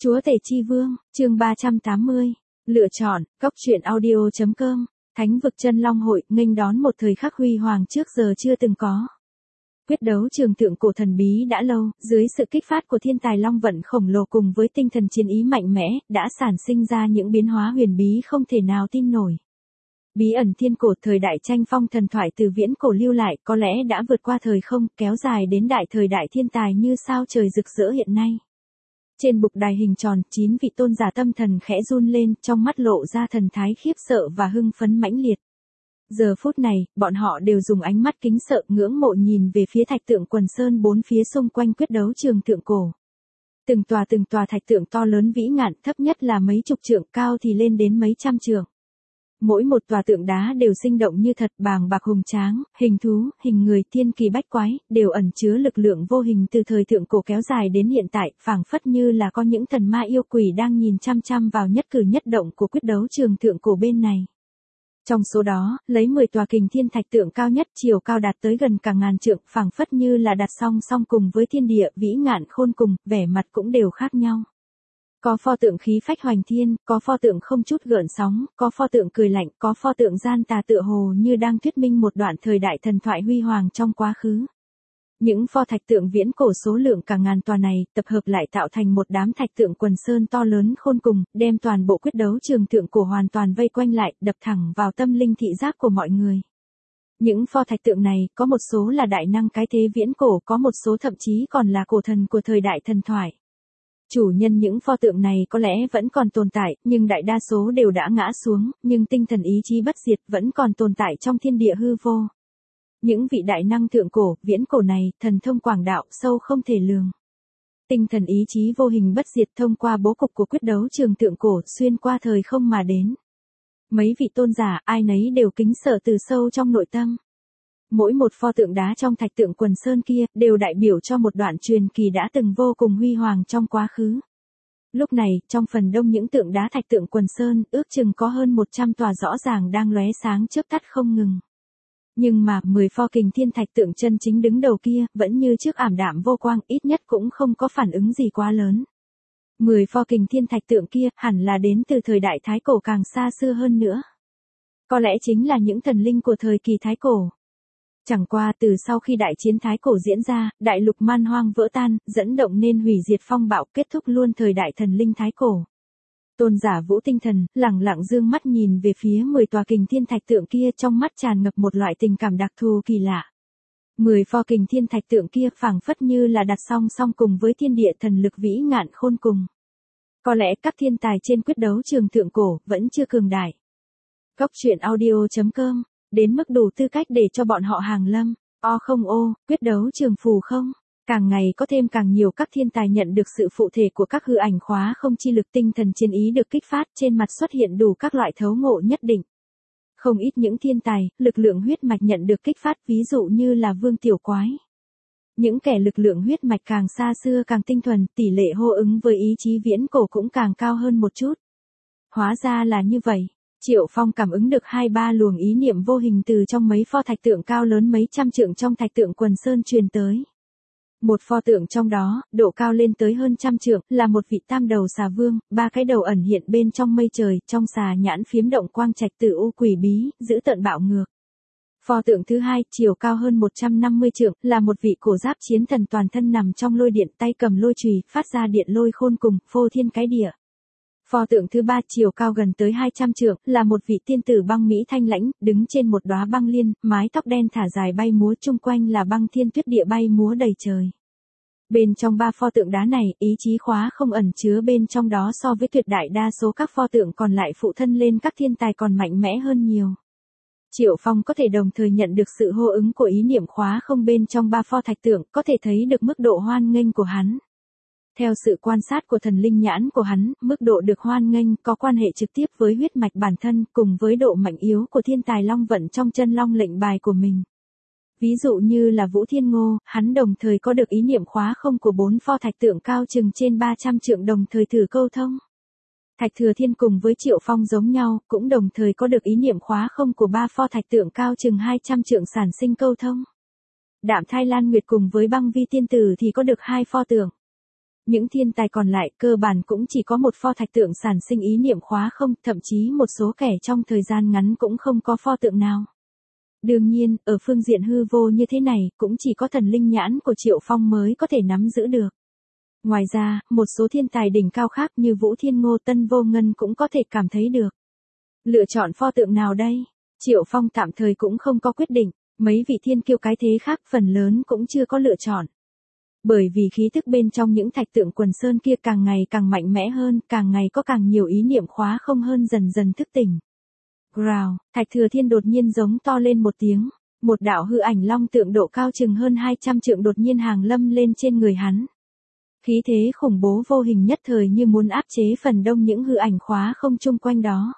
Chúa Tể Chi Vương, chương 380. Lựa chọn, Góc truyện audio.com. Thánh vực Chân Long hội, nghênh đón một thời khắc huy hoàng trước giờ chưa từng có. Quyết đấu trường thượng cổ thần bí đã lâu, dưới sự kích phát của thiên tài long vận khổng lồ cùng với tinh thần chiến ý mạnh mẽ, đã sản sinh ra những biến hóa huyền bí không thể nào tin nổi. Bí ẩn thiên cổ, thời đại tranh phong thần thoại từ viễn cổ lưu lại, có lẽ đã vượt qua thời không, kéo dài đến đại thời đại thiên tài như sao trời rực rỡ hiện nay. Trên bục đài hình tròn, 9 vị tôn giả tâm thần khẽ run lên, trong mắt lộ ra thần thái khiếp sợ và hưng phấn mãnh liệt. Giờ phút này, bọn họ đều dùng ánh mắt kính sợ ngưỡng mộ nhìn về phía thạch tượng quần sơn bốn phía xung quanh quyết đấu trường thượng cổ. Từng tòa thạch tượng to lớn vĩ ngạn, thấp nhất là mấy chục trượng, cao thì lên đến mấy trăm trượng. Mỗi một tòa tượng đá đều sinh động như thật, bàng bạc hùng tráng, hình thú, hình người, thiên kỳ bách quái, đều ẩn chứa lực lượng vô hình từ thời thượng cổ kéo dài đến hiện tại, phảng phất như là có những thần ma yêu quỷ đang nhìn chăm chăm vào nhất cử nhất động của quyết đấu trường thượng cổ bên này. Trong số đó, lấy 10 tòa kình thiên thạch tượng cao nhất, chiều cao đạt tới gần cả ngàn trượng, phảng phất như là đặt song song cùng với thiên địa vĩ ngạn khôn cùng, vẻ mặt cũng đều khác nhau. Có pho tượng khí phách hoành thiên, có pho tượng không chút gợn sóng, có pho tượng cười lạnh, có pho tượng gian tà tựa hồ như đang thuyết minh một đoạn thời đại thần thoại huy hoàng trong quá khứ. Những pho thạch tượng viễn cổ số lượng cả ngàn tòa này, tập hợp lại tạo thành một đám thạch tượng quần sơn to lớn khôn cùng, đem toàn bộ quyết đấu trường thượng cổ hoàn toàn vây quanh lại, đập thẳng vào tâm linh thị giác của mọi người. Những pho thạch tượng này, có một số là đại năng cái thế viễn cổ, có một số thậm chí còn là cổ thần của thời đại thần thoại. Chủ nhân những pho tượng này có lẽ vẫn còn tồn tại, nhưng đại đa số đều đã ngã xuống, nhưng tinh thần ý chí bất diệt vẫn còn tồn tại trong thiên địa hư vô. Những vị đại năng thượng cổ, viễn cổ này, thần thông quảng đạo, sâu không thể lường. Tinh thần ý chí vô hình bất diệt thông qua bố cục của quyết đấu trường thượng cổ, xuyên qua thời không mà đến. Mấy vị tôn giả, ai nấy đều kính sợ từ sâu trong nội tâm. Mỗi một pho tượng đá trong thạch tượng quần sơn kia, đều đại biểu cho một đoạn truyền kỳ đã từng vô cùng huy hoàng trong quá khứ. Lúc này, trong phần đông những tượng đá thạch tượng quần sơn, ước chừng có hơn 100 tòa rõ ràng đang lóe sáng chớp tắt không ngừng. Nhưng mà, 10 pho kình thiên thạch tượng chân chính đứng đầu kia, vẫn như trước ảm đạm vô quang, ít nhất cũng không có phản ứng gì quá lớn. 10 pho kình thiên thạch tượng kia, hẳn là đến từ thời đại Thái Cổ càng xa xưa hơn nữa. Có lẽ chính là những thần linh của thời kỳ Thái Cổ. Chẳng qua từ sau khi đại chiến Thái Cổ diễn ra, đại lục man hoang vỡ tan, dẫn động nên hủy diệt phong bạo, kết thúc luôn thời đại thần linh Thái Cổ. Tôn giả Vũ Tinh Thần, lẳng lặng dương mắt nhìn về phía 10 tòa kình thiên thạch tượng kia, trong mắt tràn ngập một loại tình cảm đặc thù kỳ lạ. 10 pho kình thiên thạch tượng kia phảng phất như là đặt song song cùng với thiên địa thần lực vĩ ngạn khôn cùng. Có lẽ các thiên tài trên quyết đấu trường thượng cổ vẫn chưa cường đại. Góc truyện audio.com. Đến mức đủ tư cách để cho bọn họ hàng lâm, quyết đấu trường phù không, càng ngày có thêm càng nhiều các thiên tài nhận được sự phụ thể của các hư ảnh khóa không chi lực, tinh thần chiến ý được kích phát, trên mặt xuất hiện đủ các loại thấu ngộ nhất định. Không ít những thiên tài, lực lượng huyết mạch nhận được kích phát, ví dụ như là Vương Tiểu Quái. Những kẻ lực lượng huyết mạch càng xa xưa càng tinh thuần, tỷ lệ hô ứng với ý chí viễn cổ cũng càng cao hơn một chút. Hóa ra là như vậy. Triệu Phong cảm ứng được 2-3 luồng ý niệm vô hình từ trong mấy pho thạch tượng cao lớn mấy trăm trượng trong thạch tượng quần sơn truyền tới. Một pho tượng trong đó, độ cao lên tới hơn trăm trượng, là một vị tam đầu xà vương, 3 cái đầu ẩn hiện bên trong mây trời, trong xà nhãn phiếm động quang trạch tử u quỷ bí, dữ tợn bạo ngược. Pho tượng thứ hai, chiều cao hơn 150 trượng, là một vị cổ giáp chiến thần toàn thân nằm trong lôi điện, tay cầm lôi chùy, phát ra điện lôi khôn cùng, phô thiên cái địa. Pho tượng thứ ba, chiều cao gần tới 200 trượng, là một vị tiên tử băng mỹ thanh lãnh, đứng trên một đóa băng liên, mái tóc đen thả dài bay múa, chung quanh là băng thiên tuyết địa bay múa đầy trời. Bên trong 3 pho tượng đá này, ý chí khóa không ẩn chứa bên trong đó so với tuyệt đại đa số các pho tượng còn lại phụ thân lên các thiên tài còn mạnh mẽ hơn nhiều. Triệu Phong có thể đồng thời nhận được sự hô ứng của ý niệm khóa không bên trong 3 pho thạch tượng, có thể thấy được mức độ hoan nghênh của hắn. Theo sự quan sát của thần linh nhãn của hắn, mức độ được hoan nghênh có quan hệ trực tiếp với huyết mạch bản thân cùng với độ mạnh yếu của thiên tài long vận trong chân long lệnh bài của mình. Ví dụ như là Vũ Thiên Ngô, hắn đồng thời có được ý niệm khóa không của 4 pho thạch tượng cao chừng trên 300 trượng đồng thời thử câu thông. Thạch Thừa Thiên cùng với Triệu Phong giống nhau, cũng đồng thời có được ý niệm khóa không của 3 pho thạch tượng cao chừng 200 trượng sản sinh câu thông. Đạm Thai Lan Nguyệt cùng với Băng Vi Tiên Tử thì có được 2 pho tượng. Những thiên tài còn lại cơ bản cũng chỉ có một pho thạch tượng sản sinh ý niệm khóa không, thậm chí một số kẻ trong thời gian ngắn cũng không có pho tượng nào. Đương nhiên, ở phương diện hư vô như thế này, cũng chỉ có thần linh nhãn của Triệu Phong mới có thể nắm giữ được. Ngoài ra, một số thiên tài đỉnh cao khác như Vũ Thiên Ngô, Tân Vô Ngân cũng có thể cảm thấy được. Lựa chọn pho tượng nào đây? Triệu Phong tạm thời cũng không có quyết định, mấy vị thiên kiêu cái thế khác phần lớn cũng chưa có lựa chọn. Bởi vì khí thức bên trong những thạch tượng quần sơn kia càng ngày càng mạnh mẽ hơn, càng ngày có càng nhiều ý niệm khóa không hơn dần dần thức tỉnh. Growl, Thạch Thừa Thiên đột nhiên giống to lên một tiếng, một đạo hư ảnh long tượng độ cao chừng hơn 200 trượng đột nhiên hàng lâm lên trên người hắn. Khí thế khủng bố vô hình nhất thời như muốn áp chế phần đông những hư ảnh khóa không chung quanh đó.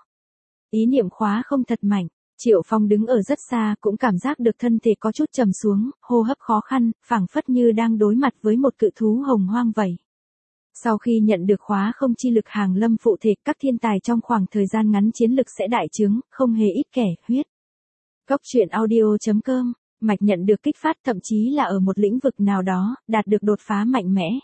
Ý niệm khóa không thật mạnh, Triệu Phong đứng ở rất xa cũng cảm giác được thân thể có chút trầm xuống, hô hấp khó khăn, phảng phất như đang đối mặt với một cự thú hồng hoang vậy. Sau khi nhận được khóa không chi lực hàng lâm phụ thể, các thiên tài trong khoảng thời gian ngắn chiến lực sẽ đại trướng, không hề ít kẻ huyết. Góc truyện audio.com, Mạch nhận được kích phát thậm chí là ở một lĩnh vực nào đó, đạt được đột phá mạnh mẽ.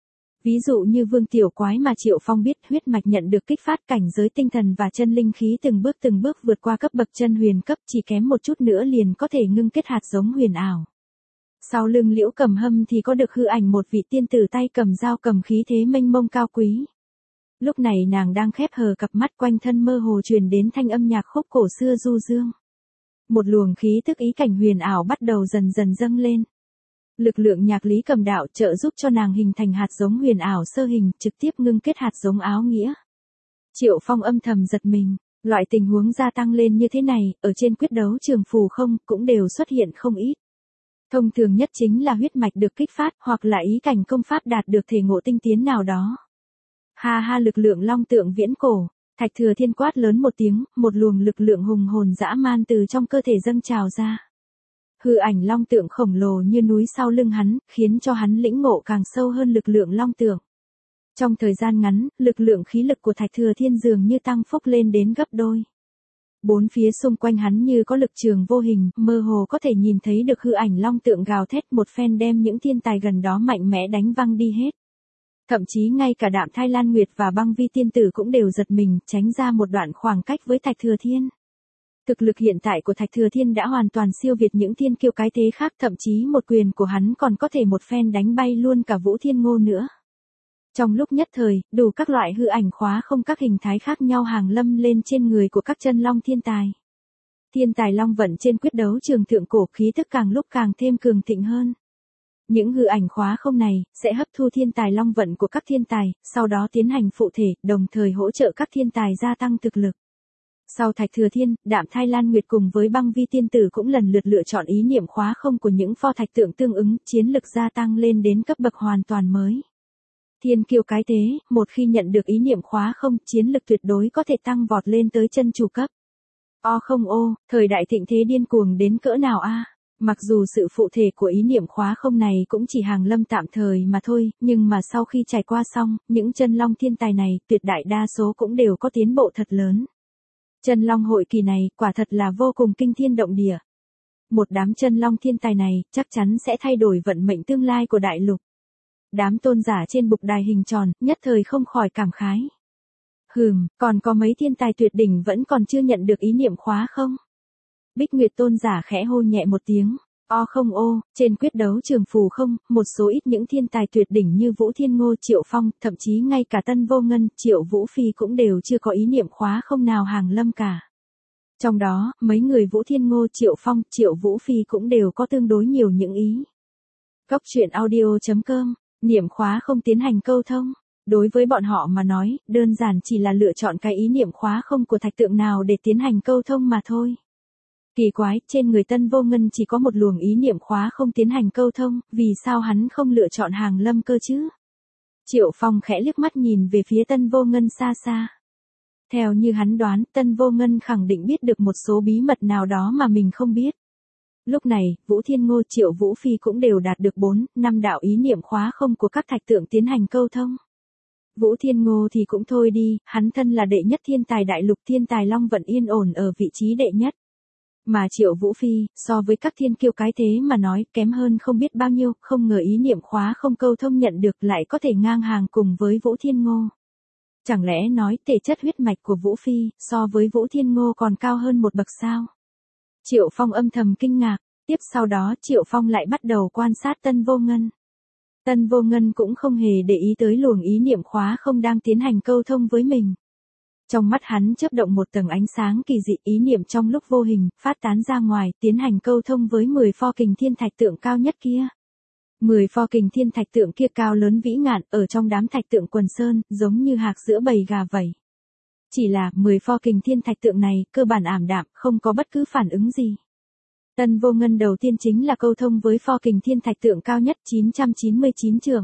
Ví dụ như Vương Tiểu Quái mà Triệu Phong biết huyết mạch nhận được kích phát cảnh giới tinh thần và chân linh khí từng bước vượt qua cấp bậc chân huyền cấp, chỉ kém một chút nữa liền có thể ngưng kết hạt giống huyền ảo. Sau lưng Liễu Cầm Hâm thì có được hư ảnh một vị tiên tử tay cầm dao cầm khí thế mênh mông cao quý. Lúc này nàng đang khép hờ cặp mắt, quanh thân mơ hồ truyền đến thanh âm nhạc khúc cổ xưa du dương. Một luồng khí tức ý cảnh huyền ảo bắt đầu dần dần dâng lên. Lực lượng nhạc lý cầm đạo trợ giúp cho nàng hình thành hạt giống huyền ảo sơ hình, trực tiếp ngưng kết hạt giống áo nghĩa. Triệu Phong âm thầm giật mình, loại tình huống gia tăng lên như thế này, ở trên quyết đấu trường phù không, cũng đều xuất hiện không ít. Thông thường nhất chính là huyết mạch được kích phát, hoặc là ý cảnh công pháp đạt được thể ngộ tinh tiến nào đó. Ha ha, lực lượng long tượng viễn cổ, Thạch Thừa Thiên quát lớn một tiếng, một luồng lực lượng hùng hồn dã man từ trong cơ thể dâng trào ra. Hư ảnh long tượng khổng lồ như núi sau lưng hắn, khiến cho hắn lĩnh ngộ càng sâu hơn lực lượng long tượng. Trong thời gian ngắn, lực lượng khí lực của Thạch Thừa Thiên dường như tăng phúc lên đến gấp đôi. Bốn phía xung quanh hắn như có lực trường vô hình, mơ hồ có thể nhìn thấy được hư ảnh long tượng gào thét một phen đem những thiên tài gần đó mạnh mẽ đánh văng đi hết. Thậm chí ngay cả Đạm Thai Lan Nguyệt và Băng Vi tiên tử cũng đều giật mình, tránh ra một đoạn khoảng cách với Thạch Thừa Thiên. Thực lực hiện tại của Thạch Thừa Thiên đã hoàn toàn siêu việt những thiên kiêu cái thế khác, thậm chí một quyền của hắn còn có thể một phen đánh bay luôn cả Vũ Thiên Ngô nữa. Trong lúc nhất thời, đủ các loại hư ảnh khóa không các hình thái khác nhau hàng lâm lên trên người của các chân long thiên tài. Thiên tài long vận trên quyết đấu trường thượng cổ, khí tức càng lúc càng thêm cường thịnh hơn. Những hư ảnh khóa không này, sẽ hấp thu thiên tài long vận của các thiên tài, sau đó tiến hành phụ thể, đồng thời hỗ trợ các thiên tài gia tăng thực lực. Sau Thạch Thừa Thiên, Đạm Thai Lan Nguyệt cùng với Băng Vi tiên tử cũng lần lượt lựa chọn ý niệm khóa không của những pho thạch tượng tương ứng, chiến lực gia tăng lên đến cấp bậc hoàn toàn mới. Thiên kiêu cái thế, một khi nhận được ý niệm khóa không, chiến lực tuyệt đối có thể tăng vọt lên tới chân chủ cấp. Không thời đại thịnh thế điên cuồng đến cỡ nào a? Mặc dù sự phụ thể của ý niệm khóa không này cũng chỉ hàng lâm tạm thời mà thôi, nhưng mà sau khi trải qua xong, những chân long thiên tài này, tuyệt đại đa số cũng đều có tiến bộ thật lớn. Chân long hội kỳ này, quả thật là vô cùng kinh thiên động địa. Một đám chân long thiên tài này, chắc chắn sẽ thay đổi vận mệnh tương lai của đại lục. Đám tôn giả trên bục đài hình tròn, nhất thời không khỏi cảm khái. Còn có mấy thiên tài tuyệt đỉnh vẫn còn chưa nhận được ý niệm khóa không? Bích Nguyệt tôn giả khẽ hô nhẹ một tiếng. Trên quyết đấu trường phù không, một số ít những thiên tài tuyệt đỉnh như Vũ Thiên Ngô, Triệu Phong, thậm chí ngay cả Tân Vô Ngân, Triệu Vũ Phi cũng đều chưa có ý niệm khóa không nào hàng lâm cả. Trong đó, mấy người Vũ Thiên Ngô, Triệu Phong, Triệu Vũ Phi cũng đều có tương đối nhiều những ý. Góc truyện audio.com, niệm khóa không tiến hành câu thông. Đối với bọn họ mà nói, đơn giản chỉ là lựa chọn cái ý niệm khóa không của thạch tượng nào để tiến hành câu thông mà thôi. Kỳ quái, trên người Tân Vô Ngân chỉ có một luồng ý niệm khóa không tiến hành câu thông, vì sao hắn không lựa chọn hàng lâm cơ chứ? Triệu Phong khẽ liếc mắt nhìn về phía Tân Vô Ngân xa xa. Theo như hắn đoán, Tân Vô Ngân khẳng định biết được một số bí mật nào đó mà mình không biết. Lúc này, Vũ Thiên Ngô, Triệu Vũ Phi cũng đều đạt được 4, 5 đạo ý niệm khóa không của các thạch tượng tiến hành câu thông. Vũ Thiên Ngô thì cũng thôi đi, hắn thân là đệ nhất thiên tài đại lục, thiên tài long vận yên ổn ở vị trí đệ nhất. Mà Triệu Vũ Phi, so với các thiên kiêu cái thế mà nói kém hơn không biết bao nhiêu, không ngờ ý niệm khóa không câu thông nhận được lại có thể ngang hàng cùng với Vũ Thiên Ngô. Chẳng lẽ nói thể chất huyết mạch của Vũ Phi, so với Vũ Thiên Ngô còn cao hơn một bậc sao? Triệu Phong âm thầm kinh ngạc, tiếp sau đó Triệu Phong lại bắt đầu quan sát Tân Vô Ngân. Tân Vô Ngân cũng không hề để ý tới luồng ý niệm khóa không đang tiến hành câu thông với mình. Trong mắt hắn chớp động một tầng ánh sáng kỳ dị, ý niệm trong lúc vô hình, phát tán ra ngoài, tiến hành câu thông với 10 pho kình thiên thạch tượng cao nhất kia. 10 pho kình thiên thạch tượng kia cao lớn vĩ ngạn, ở trong đám thạch tượng quần sơn, giống như hạc giữa bầy gà vậy. Chỉ là, 10 pho kình thiên thạch tượng này, cơ bản ảm đạm, không có bất cứ phản ứng gì. Tân Vô Ngân đầu tiên chính là câu thông với pho kình thiên thạch tượng cao nhất 999 trượng.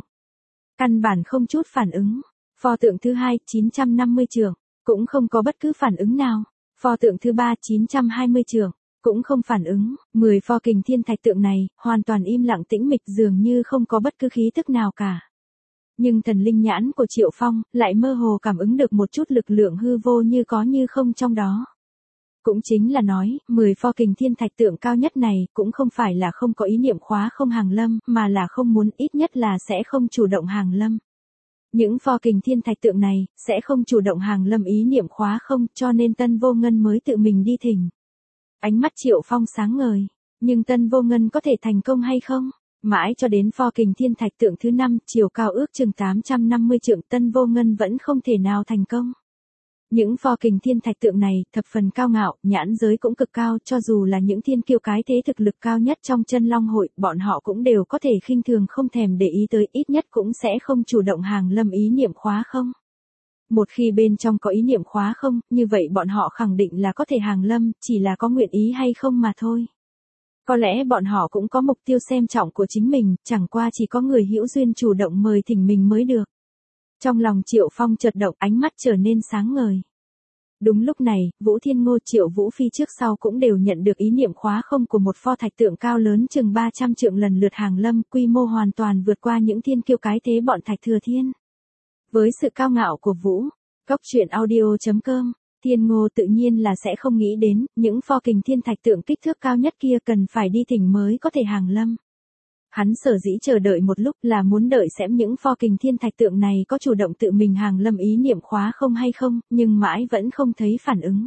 Căn bản không chút phản ứng. Pho tượng thứ hai 950 trượng, cũng không có bất cứ phản ứng nào. Pho tượng thứ ba 920 trượng, cũng không phản ứng. 10 pho kình thiên thạch tượng này, hoàn toàn im lặng tĩnh mịch dường như không có bất cứ khí tức nào cả. Nhưng thần linh nhãn của Triệu Phong, lại mơ hồ cảm ứng được một chút lực lượng hư vô như có như không trong đó. Cũng chính là nói, 10 pho kình thiên thạch tượng cao nhất này, cũng không phải là không có ý niệm khóa không hàng lâm, mà là không muốn, ít nhất là sẽ không chủ động hàng lâm. Những pho kình thiên thạch tượng này, sẽ không chủ động hàng lâm ý niệm khóa không, cho nên Tân Vô Ngân mới tự mình đi thỉnh. Ánh mắt Triệu Phong sáng ngời, nhưng Tân Vô Ngân có thể thành công hay không? Mãi cho đến pho kình thiên thạch tượng thứ 5, chiều cao ước chừng 850 trượng, Tân Vô Ngân vẫn không thể nào thành công. Những pho kình thiên thạch tượng này, thập phần cao ngạo, nhãn giới cũng cực cao, cho dù là những thiên kiêu cái thế thực lực cao nhất trong chân long hội, bọn họ cũng đều có thể khinh thường không thèm để ý tới, ít nhất cũng sẽ không chủ động hàng lâm ý niệm khóa không. Một khi bên trong có ý niệm khóa không, như vậy bọn họ khẳng định là có thể hàng lâm, chỉ là có nguyện ý hay không mà thôi. Có lẽ bọn họ cũng có mục tiêu xem trọng của chính mình, chẳng qua chỉ có người hữu duyên chủ động mời thỉnh mình mới được. Trong lòng Triệu Phong chợt động, ánh mắt trở nên sáng ngời. Đúng lúc này, Vũ Thiên Ngô, Triệu Vũ Phi trước sau cũng đều nhận được ý niệm khóa không của một pho thạch tượng cao lớn chừng 300 trượng lần lượt hàng lâm, quy mô hoàn toàn vượt qua những thiên kiêu cái thế bọn Thạch Thừa Thiên. Với sự cao ngạo của Vũ, Cốc Truyện Audio.com, Thiên Ngô tự nhiên là sẽ không nghĩ đến, những pho kình thiên thạch tượng kích thước cao nhất kia cần phải đi thỉnh mới có thể hàng lâm. Hắn sở dĩ chờ đợi một lúc là muốn đợi xem những pho kình thiên thạch tượng này có chủ động tự mình hàng lâm ý niệm khóa không hay không, nhưng mãi vẫn không thấy phản ứng.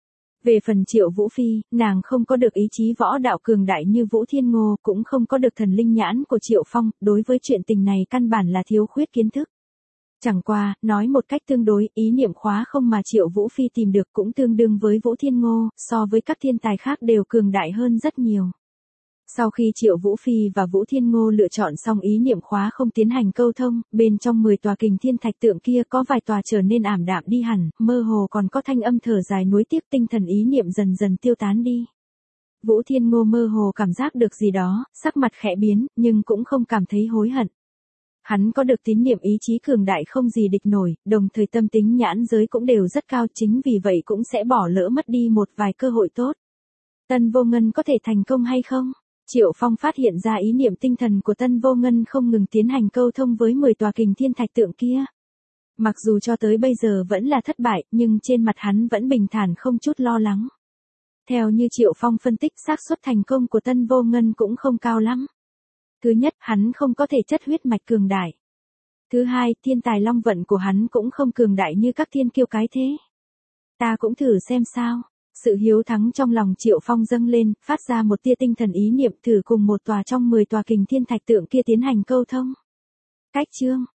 Về phần Triệu Vũ Phi, nàng không có được ý chí võ đạo cường đại như Vũ Thiên Ngô, cũng không có được thần linh nhãn của Triệu Phong, đối với chuyện tình này căn bản là thiếu khuyết kiến thức. Chẳng qua, nói một cách tương đối, ý niệm khóa không mà Triệu Vũ Phi tìm được cũng tương đương với Vũ Thiên Ngô, so với các thiên tài khác đều cường đại hơn rất nhiều. Sau khi Triệu Vũ Phi và Vũ Thiên Ngô lựa chọn xong ý niệm khóa không tiến hành câu thông, bên trong 10 tòa kình thiên thạch tượng kia có vài tòa trở nên ảm đạm đi hẳn, mơ hồ còn có thanh âm thở dài nuối tiếc, tinh thần ý niệm dần dần tiêu tán đi. Vũ Thiên Ngô mơ hồ cảm giác được gì đó, sắc mặt khẽ biến, nhưng cũng không cảm thấy hối hận. Hắn có được tín niệm ý chí cường đại không gì địch nổi, đồng thời tâm tính nhãn giới cũng đều rất cao, chính vì vậy cũng sẽ bỏ lỡ mất đi một vài cơ hội tốt. Tân Vô Ngân có thể thành công hay không? Triệu Phong phát hiện ra ý niệm tinh thần của Tân Vô Ngân không ngừng tiến hành câu thông với 10 tòa kình thiên thạch tượng kia. Mặc dù cho tới bây giờ vẫn là thất bại, nhưng trên mặt hắn vẫn bình thản không chút lo lắng. Theo như Triệu Phong phân tích, xác suất thành công của Tân Vô Ngân cũng không cao lắm. Thứ nhất, hắn không có thể chất huyết mạch cường đại. Thứ hai, thiên tài long vận của hắn cũng không cường đại như các thiên kiêu cái thế. Ta cũng thử xem sao. Sự hiếu thắng trong lòng Triệu Phong dâng lên, phát ra một tia tinh thần ý niệm thử cùng một tòa trong 10 tòa kình thiên thạch tượng kia tiến hành câu thông. Cách chương